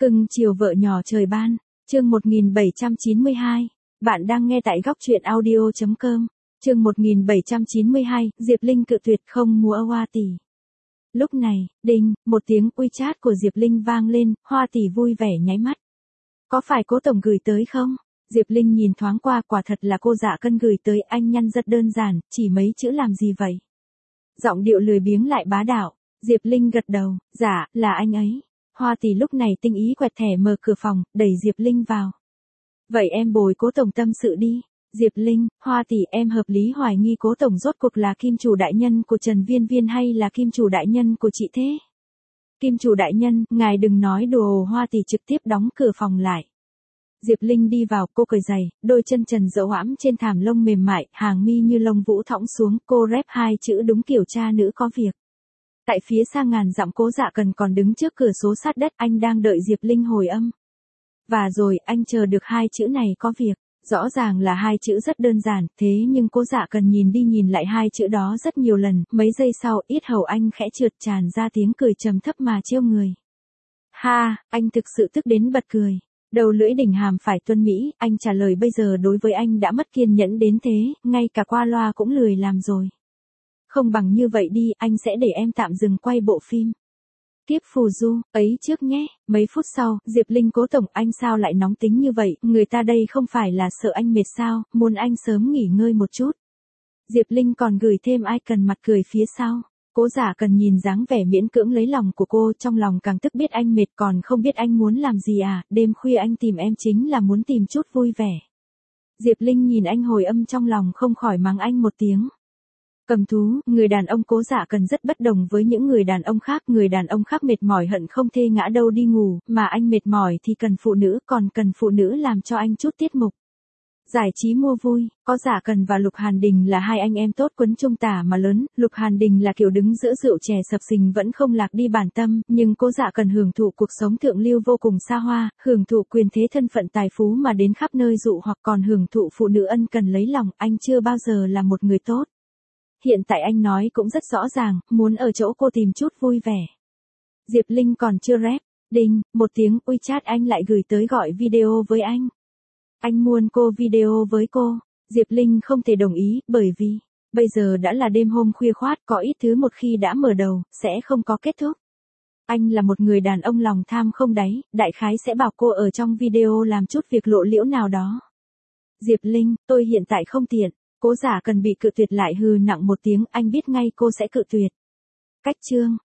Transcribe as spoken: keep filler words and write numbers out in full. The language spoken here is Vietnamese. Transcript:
Cưng chiều vợ nhỏ trời ban, chương một nghìn bảy trăm chín mươi hai. Bạn đang nghe tại góc truyện audio chấm com. Chương một nghìn bảy trăm chín mươi hai, Diệp Linh cự tuyệt không mua Hoa Tỷ. Lúc này, đinh, một tiếng WeChat của Diệp Linh vang lên, Hoa Tỷ vui vẻ nháy mắt. Có phải Cố tổng gửi tới không? Diệp Linh nhìn thoáng qua, quả thật là cô Dạ Cân gửi tới. Anh nhăn rất đơn giản, chỉ mấy chữ làm gì vậy? Giọng điệu lười biếng lại bá đạo. Diệp Linh gật đầu, dạ, là anh ấy. Hoa Tỷ lúc này tinh ý quẹt thẻ mở cửa phòng, đẩy Diệp Linh vào. Vậy em bồi Cố tổng tâm sự đi. Diệp Linh, Hoa Tỷ, em hợp lý hoài nghi Cố tổng rốt cuộc là kim chủ đại nhân của Trần Viên Viên hay là kim chủ đại nhân của chị thế? Kim chủ đại nhân, ngài đừng nói đùa. Hoa Tỷ trực tiếp đóng cửa phòng lại. Diệp Linh đi vào, cô cởi giày, đôi chân trần dẫu hãm trên thảm lông mềm mại, hàng mi như lông vũ thõng xuống, cô rép hai chữ đúng kiểu cha nữ có việc. Tại phía xa ngàn dặm, Cố Dạ Cần còn đứng trước cửa sổ sát đất, anh đang đợi Diệp Linh hồi âm. Và rồi, anh chờ được hai chữ này có việc. Rõ ràng là hai chữ rất đơn giản, thế nhưng Cố Dạ Cần nhìn đi nhìn lại hai chữ đó rất nhiều lần, mấy giây sau, yết hầu anh khẽ trượt tràn ra tiếng cười trầm thấp mà trêu người. Ha, anh thực sự tức đến bật cười. Đầu lưỡi đỉnh hàm phải tuân mỹ, anh trả lời bây giờ đối với anh đã mất kiên nhẫn đến thế, ngay cả qua loa cũng lười làm rồi. Không bằng như vậy đi, anh sẽ để em tạm dừng quay bộ phim. Tiếp phù du, ấy trước nhé. Mấy phút sau, Diệp Linh, Cố tổng, anh sao lại nóng tính như vậy, người ta đây không phải là sợ anh mệt sao, muốn anh sớm nghỉ ngơi một chút. Diệp Linh còn gửi thêm icon mặt cười phía sau. Cố Dạ Cần nhìn dáng vẻ miễn cưỡng lấy lòng của cô, trong lòng càng tức, biết anh mệt còn không biết anh muốn làm gì à, đêm khuya anh tìm em chính là muốn tìm chút vui vẻ. Diệp Linh nhìn anh hồi âm trong lòng không khỏi mắng anh một tiếng. Cầm thú, người đàn ông Cố Dạ Cần rất bất đồng với những người đàn ông khác, người đàn ông khác mệt mỏi hận không thê ngã đâu đi ngủ, mà anh mệt mỏi thì cần phụ nữ, còn cần phụ nữ làm cho anh chút tiết mục. Giải trí mua vui, có Dạ Cần và Lục Hàn Đình là hai anh em tốt quấn chung tả mà lớn, Lục Hàn Đình là kiểu đứng giữa rượu chè sập sình vẫn không lạc đi bản tâm, nhưng Cố Dạ Cần hưởng thụ cuộc sống thượng lưu vô cùng xa hoa, hưởng thụ quyền thế thân phận tài phú mà đến khắp nơi dụ hoặc còn hưởng thụ phụ nữ ân cần lấy lòng, anh chưa bao giờ là một người tốt. Hiện tại anh nói cũng rất rõ ràng, muốn ở chỗ cô tìm chút vui vẻ. Diệp Linh còn chưa rep, đinh, một tiếng WeChat anh lại gửi tới gọi video với anh. Anh muốn cô video với cô. Diệp Linh không thể đồng ý, bởi vì, bây giờ đã là đêm hôm khuya khoát, có ít thứ một khi đã mở đầu, sẽ không có kết thúc. Anh là một người đàn ông lòng tham không đáy, đại khái sẽ bảo cô ở trong video làm chút việc lộ liễu nào đó. Diệp Linh, tôi hiện tại không tiện. Cố Dạ Cần bị cự tuyệt lại hừ nặng một tiếng, anh biết ngay cô sẽ cự tuyệt. Cách chương,